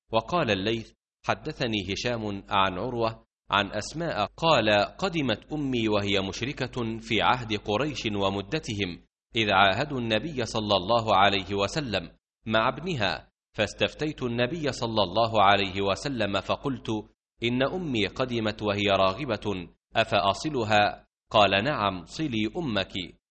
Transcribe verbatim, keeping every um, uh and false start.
وقال الليث: حدثني هشام عن عروة عن أسماء قال: قدمت أمي وهي مشركة في عهد قريش ومدتهم، إذ عاهدوا النبي صلى الله عليه وسلم مع ابنها، فاستفتيت النبي صلى الله عليه وسلم فقلت: إن أمي قدمت وهي راغبة، أفأصلها؟ قال: نعم، صلي أمك.